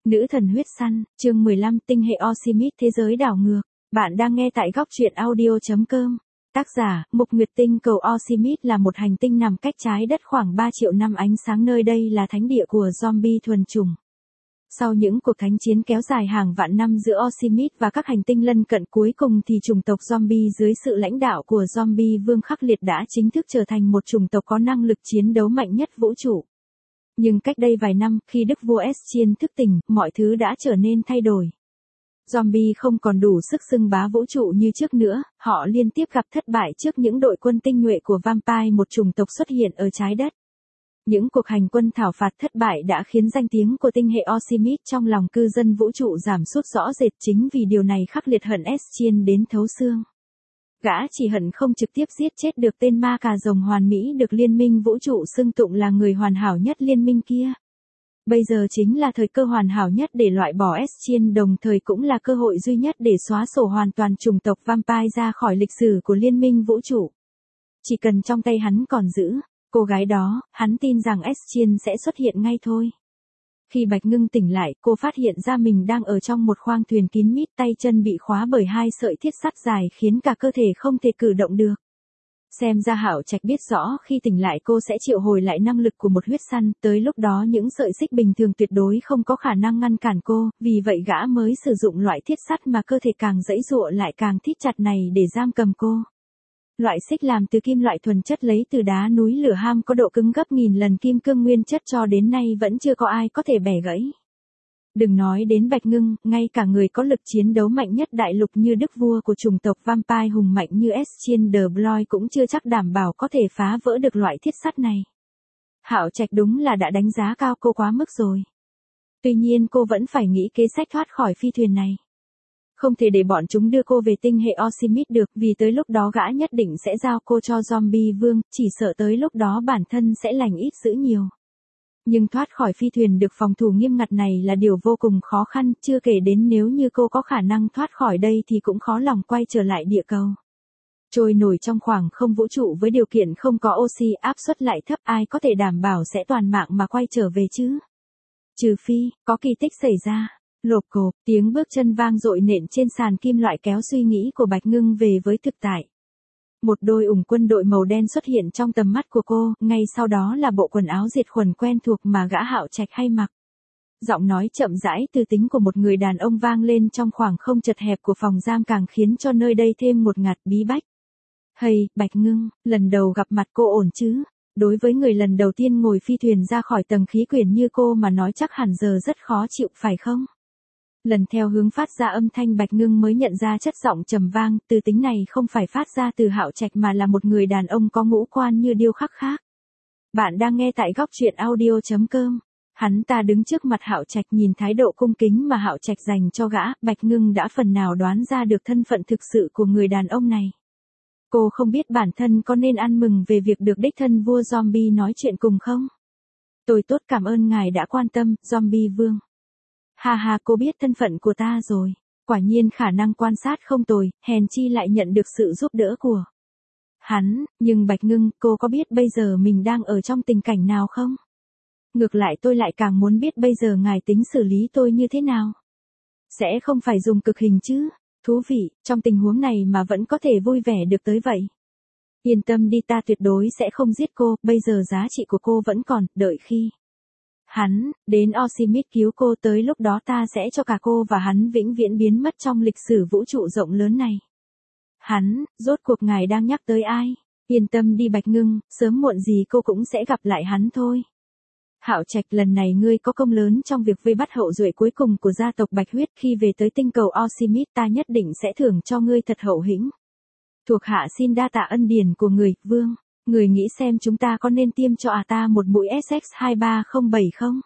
Nữ thần huyết săn, chương 15 tinh hệ Oxymit thế giới đảo ngược. Bạn đang nghe tại góc truyện audio.com. Tác giả, Mục Nguyệt tinh cầu Oxymit là một hành tinh nằm cách trái đất khoảng 3 triệu năm ánh sáng, nơi đây là thánh địa của zombie thuần chủng. Sau những cuộc thánh chiến kéo dài hàng vạn năm giữa Oxymit và các hành tinh lân cận, cuối cùng thì chủng tộc zombie dưới sự lãnh đạo của zombie vương khắc liệt đã chính thức trở thành một chủng tộc có năng lực chiến đấu mạnh nhất vũ trụ. Nhưng cách đây vài năm, khi đức vua Eschiên thức tỉnh, mọi thứ đã trở nên thay đổi. Zombie không còn đủ sức xưng bá vũ trụ như trước nữa, họ liên tiếp gặp thất bại trước những đội quân tinh nhuệ của Vampire, một chủng tộc xuất hiện ở trái đất. Những cuộc hành quân thảo phạt thất bại đã khiến danh tiếng của tinh hệ Oxymit trong lòng cư dân vũ trụ giảm sút rõ rệt. Chính vì điều này khắc liệt hận Eschiên đến thấu xương. Gã chỉ hận không trực tiếp giết chết được tên ma cà rồng hoàn mỹ được liên minh vũ trụ xưng tụng là người hoàn hảo nhất liên minh kia. Bây giờ chính là thời cơ hoàn hảo nhất để loại bỏ Eschiên, đồng thời cũng là cơ hội duy nhất để xóa sổ hoàn toàn chủng tộc Vampire ra khỏi lịch sử của liên minh vũ trụ. Chỉ cần trong tay hắn còn giữ cô gái đó, hắn tin rằng Eschiên sẽ xuất hiện ngay thôi. Khi Bạch Ngưng tỉnh lại, cô phát hiện ra mình đang ở trong một khoang thuyền kín mít, tay chân bị khóa bởi hai sợi thiết sắt dài khiến cả cơ thể không thể cử động được. Xem ra Hạo Trạch biết rõ khi tỉnh lại cô sẽ triệu hồi lại năng lực của một huyết săn, tới lúc đó những sợi xích bình thường tuyệt đối không có khả năng ngăn cản cô, vì vậy gã mới sử dụng loại thiết sắt mà cơ thể càng giãy giụa lại càng thít chặt này để giam cầm cô. Loại xích làm từ kim loại thuần chất lấy từ đá núi lửa ham, có độ cứng gấp nghìn lần kim cương nguyên chất, cho đến nay vẫn chưa có ai có thể bẻ gãy. Đừng nói đến Bạch Ngưng, ngay cả người có lực chiến đấu mạnh nhất đại lục như đức vua của chủng tộc Vampire hùng mạnh như Eschiên de Blois cũng chưa chắc đảm bảo có thể phá vỡ được loại thiết sắt này. Hạo Trạch đúng là đã đánh giá cao cô quá mức rồi. Tuy nhiên cô vẫn phải nghĩ kế sách thoát khỏi phi thuyền này. Không thể để bọn chúng đưa cô về tinh hệ Oxymit được, vì tới lúc đó gã nhất định sẽ giao cô cho zombie vương, chỉ sợ tới lúc đó bản thân sẽ lành ít dữ nhiều. Nhưng thoát khỏi phi thuyền được phòng thủ nghiêm ngặt này là điều vô cùng khó khăn, chưa kể đến nếu như cô có khả năng thoát khỏi đây thì cũng khó lòng quay trở lại địa cầu. Trôi nổi trong khoảng không vũ trụ với điều kiện không có oxy, áp suất lại thấp, ai có thể đảm bảo sẽ toàn mạng mà quay trở về chứ? Trừ phi, có kỳ tích xảy ra. Lộp cộp, tiếng bước chân vang dội nện trên sàn kim loại kéo suy nghĩ của Bạch Ngưng về với thực tại. Một đôi ủng quân đội màu đen xuất hiện trong tầm mắt của cô, ngay sau đó là bộ quần áo diệt khuẩn quen thuộc mà gã Hạo Trạch hay mặc. Giọng nói chậm rãi từ tính của một người đàn ông vang lên trong khoảng không chật hẹp của phòng giam, càng khiến cho nơi đây thêm ngột ngạt bí bách. Hey, Bạch Ngưng, lần đầu gặp mặt cô ổn chứ? Đối với người lần đầu tiên ngồi phi thuyền ra khỏi tầng khí quyển như cô mà nói chắc hẳn giờ rất khó chịu phải không? Lần theo hướng phát ra âm thanh, Bạch Ngưng mới nhận ra chất giọng trầm vang, từ tính này không phải phát ra từ Hạo Trạch mà là một người đàn ông có ngũ quan như điêu khắc khác. Bạn đang nghe tại góc truyện audio.com. Hắn ta đứng trước mặt Hạo Trạch, nhìn thái độ cung kính mà Hạo Trạch dành cho gã, Bạch Ngưng đã phần nào đoán ra được thân phận thực sự của người đàn ông này. Cô không biết bản thân có nên ăn mừng về việc được đích thân vua zombie nói chuyện cùng không? Tôi tốt, cảm ơn ngài đã quan tâm, zombie vương. Ha ha, cô biết thân phận của ta rồi. Quả nhiên khả năng quan sát không tồi, hèn chi lại nhận được sự giúp đỡ của hắn. Nhưng Bạch Ngưng, cô có biết bây giờ mình đang ở trong tình cảnh nào không? Ngược lại tôi lại càng muốn biết bây giờ ngài tính xử lý tôi như thế nào? Sẽ không phải dùng cực hình chứ? Thú vị, trong tình huống này mà vẫn có thể vui vẻ được tới vậy. Yên tâm đi, ta tuyệt đối sẽ không giết cô, bây giờ giá trị của cô vẫn còn, đợi khi hắn đến Oxymit cứu cô, tới lúc đó ta sẽ cho cả cô và hắn vĩnh viễn biến mất trong lịch sử vũ trụ rộng lớn này. Hắn, rốt cuộc ngài đang nhắc tới ai? Yên tâm đi Bạch Ngưng, sớm muộn gì cô cũng sẽ gặp lại hắn thôi. Hạo Trạch, lần này ngươi có công lớn trong việc vây bắt hậu duệ cuối cùng của gia tộc Bạch Huyết, khi về tới tinh cầu Oxymit ta nhất định sẽ thưởng cho ngươi thật hậu hĩnh. Thuộc hạ xin đa tạ ân điển của người, vương. Người nghĩ xem chúng ta có nên tiêm cho ta một mũi SX2307 không?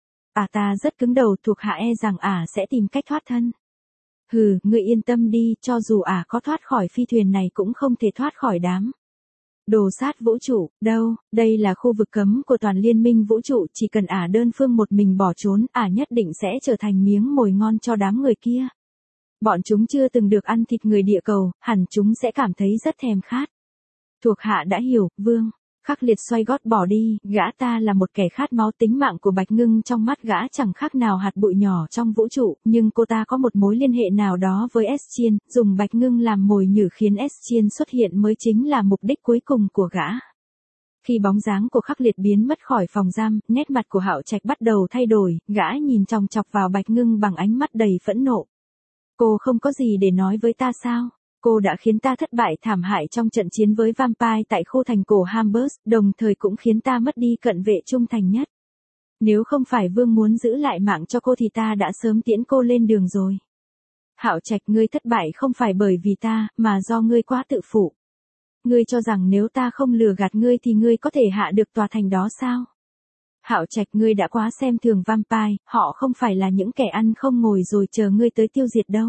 Ta rất cứng đầu, thuộc hạ e rằng sẽ tìm cách thoát thân. Hừ, ngươi yên tâm đi, cho dù có thoát khỏi phi thuyền này cũng không thể thoát khỏi đám đồ sát vũ trụ, đâu, đây là khu vực cấm của toàn liên minh vũ trụ, chỉ cần đơn phương một mình bỏ trốn, nhất định sẽ trở thành miếng mồi ngon cho đám người kia. Bọn chúng chưa từng được ăn thịt người địa cầu, hẳn chúng sẽ cảm thấy rất thèm khát. Thuộc hạ đã hiểu, vương. Khắc Liệt xoay gót bỏ đi, gã ta là một kẻ khát máu, tính mạng của Bạch Ngưng trong mắt gã chẳng khác nào hạt bụi nhỏ trong vũ trụ, nhưng cô ta có một mối liên hệ nào đó với Eschien, dùng Bạch Ngưng làm mồi nhử khiến Eschien xuất hiện mới chính là mục đích cuối cùng của gã. Khi bóng dáng của Khắc Liệt biến mất khỏi phòng giam, nét mặt của Hạo Trạch bắt đầu thay đổi, gã nhìn chòng chọc vào Bạch Ngưng bằng ánh mắt đầy phẫn nộ. Cô không có gì để nói với ta sao? Cô đã khiến ta thất bại thảm hại trong trận chiến với vampire tại khu thành cổ Hambers, đồng thời cũng khiến ta mất đi cận vệ trung thành nhất. Nếu không phải Vương muốn giữ lại mạng cho cô thì ta đã sớm tiễn cô lên đường rồi. Hạo Trạch, ngươi thất bại không phải bởi vì ta, mà do ngươi quá tự phụ. Ngươi cho rằng nếu ta không lừa gạt ngươi thì ngươi có thể hạ được tòa thành đó sao? Hạo Trạch, ngươi đã quá xem thường vampire, họ không phải là những kẻ ăn không ngồi rồi chờ ngươi tới tiêu diệt đâu.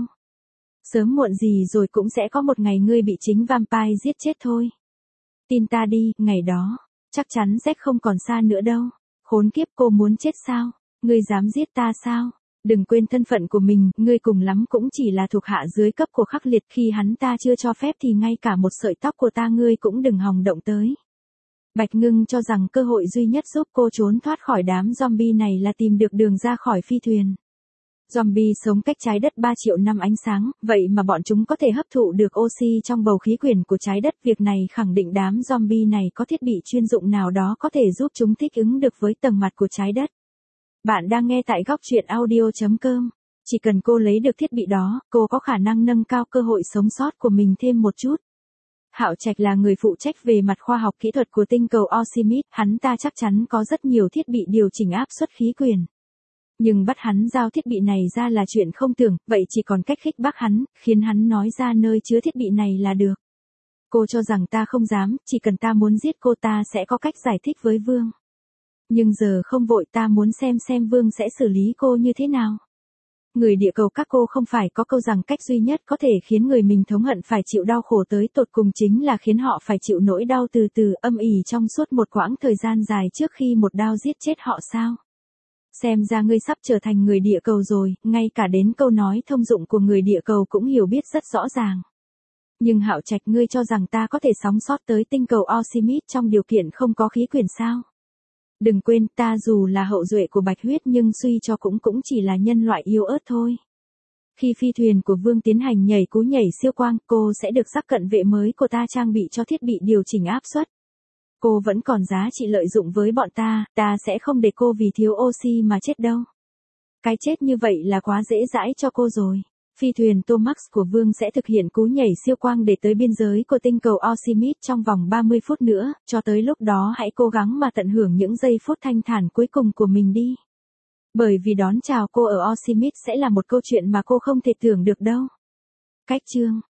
Sớm muộn gì rồi cũng sẽ có một ngày ngươi bị chính vampire giết chết thôi. Tin ta đi, ngày đó, chắc chắn sẽ không còn xa nữa đâu. Khốn kiếp, cô muốn chết sao? Ngươi dám giết ta sao? Đừng quên thân phận của mình, ngươi cùng lắm cũng chỉ là thuộc hạ dưới cấp của Khắc Liệt, khi hắn ta chưa cho phép thì ngay cả một sợi tóc của ta ngươi cũng đừng hòng động tới. Bạch Ngưng cho rằng cơ hội duy nhất giúp cô trốn thoát khỏi đám zombie này là tìm được đường ra khỏi phi thuyền. Zombie sống cách trái đất 3 triệu năm ánh sáng, vậy mà bọn chúng có thể hấp thụ được oxy trong bầu khí quyển của trái đất. Việc này khẳng định đám zombie này có thiết bị chuyên dụng nào đó có thể giúp chúng thích ứng được với tầng mặt của trái đất. Bạn đang nghe tại góc truyện audio.com. Chỉ cần cô lấy được thiết bị đó, cô có khả năng nâng cao cơ hội sống sót của mình thêm một chút. Hạo Trạch là người phụ trách về mặt khoa học kỹ thuật của tinh cầu Artemis, hắn ta chắc chắn có rất nhiều thiết bị điều chỉnh áp suất khí quyển. Nhưng bắt hắn giao thiết bị này ra là chuyện không tưởng, vậy chỉ còn cách khích bác hắn, khiến hắn nói ra nơi chứa thiết bị này là được. Cô cho rằng ta không dám, chỉ cần ta muốn giết cô ta sẽ có cách giải thích với Vương. Nhưng giờ không vội, ta muốn xem Vương sẽ xử lý cô như thế nào. Người địa cầu các cô không phải có câu rằng cách duy nhất có thể khiến người mình thống hận phải chịu đau khổ tới tột cùng chính là khiến họ phải chịu nỗi đau từ từ âm ỉ trong suốt một quãng thời gian dài trước khi một đao giết chết họ sao? Xem ra ngươi sắp trở thành người địa cầu rồi, ngay cả đến câu nói thông dụng của người địa cầu cũng hiểu biết rất rõ ràng. Nhưng Hạo Trạch, ngươi cho rằng ta có thể sống sót tới tinh cầu Artemis trong điều kiện không có khí quyển sao? Đừng quên, ta dù là hậu duệ của Bạch Huyết nhưng suy cho cũng chỉ là nhân loại yếu ớt thôi. Khi phi thuyền của Vương tiến hành nhảy cú nhảy siêu quang, cô sẽ được sắc cận vệ mới của ta trang bị cho thiết bị điều chỉnh áp suất. Cô vẫn còn giá trị lợi dụng với bọn ta sẽ không để cô vì thiếu oxy mà chết đâu. Cái chết như vậy là quá dễ dãi cho cô rồi. Phi thuyền Tomax của Vương sẽ thực hiện cú nhảy siêu quang để tới biên giới của tinh cầu Artemis trong vòng 30 phút nữa, cho tới lúc đó hãy cố gắng mà tận hưởng những giây phút thanh thản cuối cùng của mình đi. Bởi vì đón chào cô ở Artemis sẽ là một câu chuyện mà cô không thể tưởng được đâu. Cách chương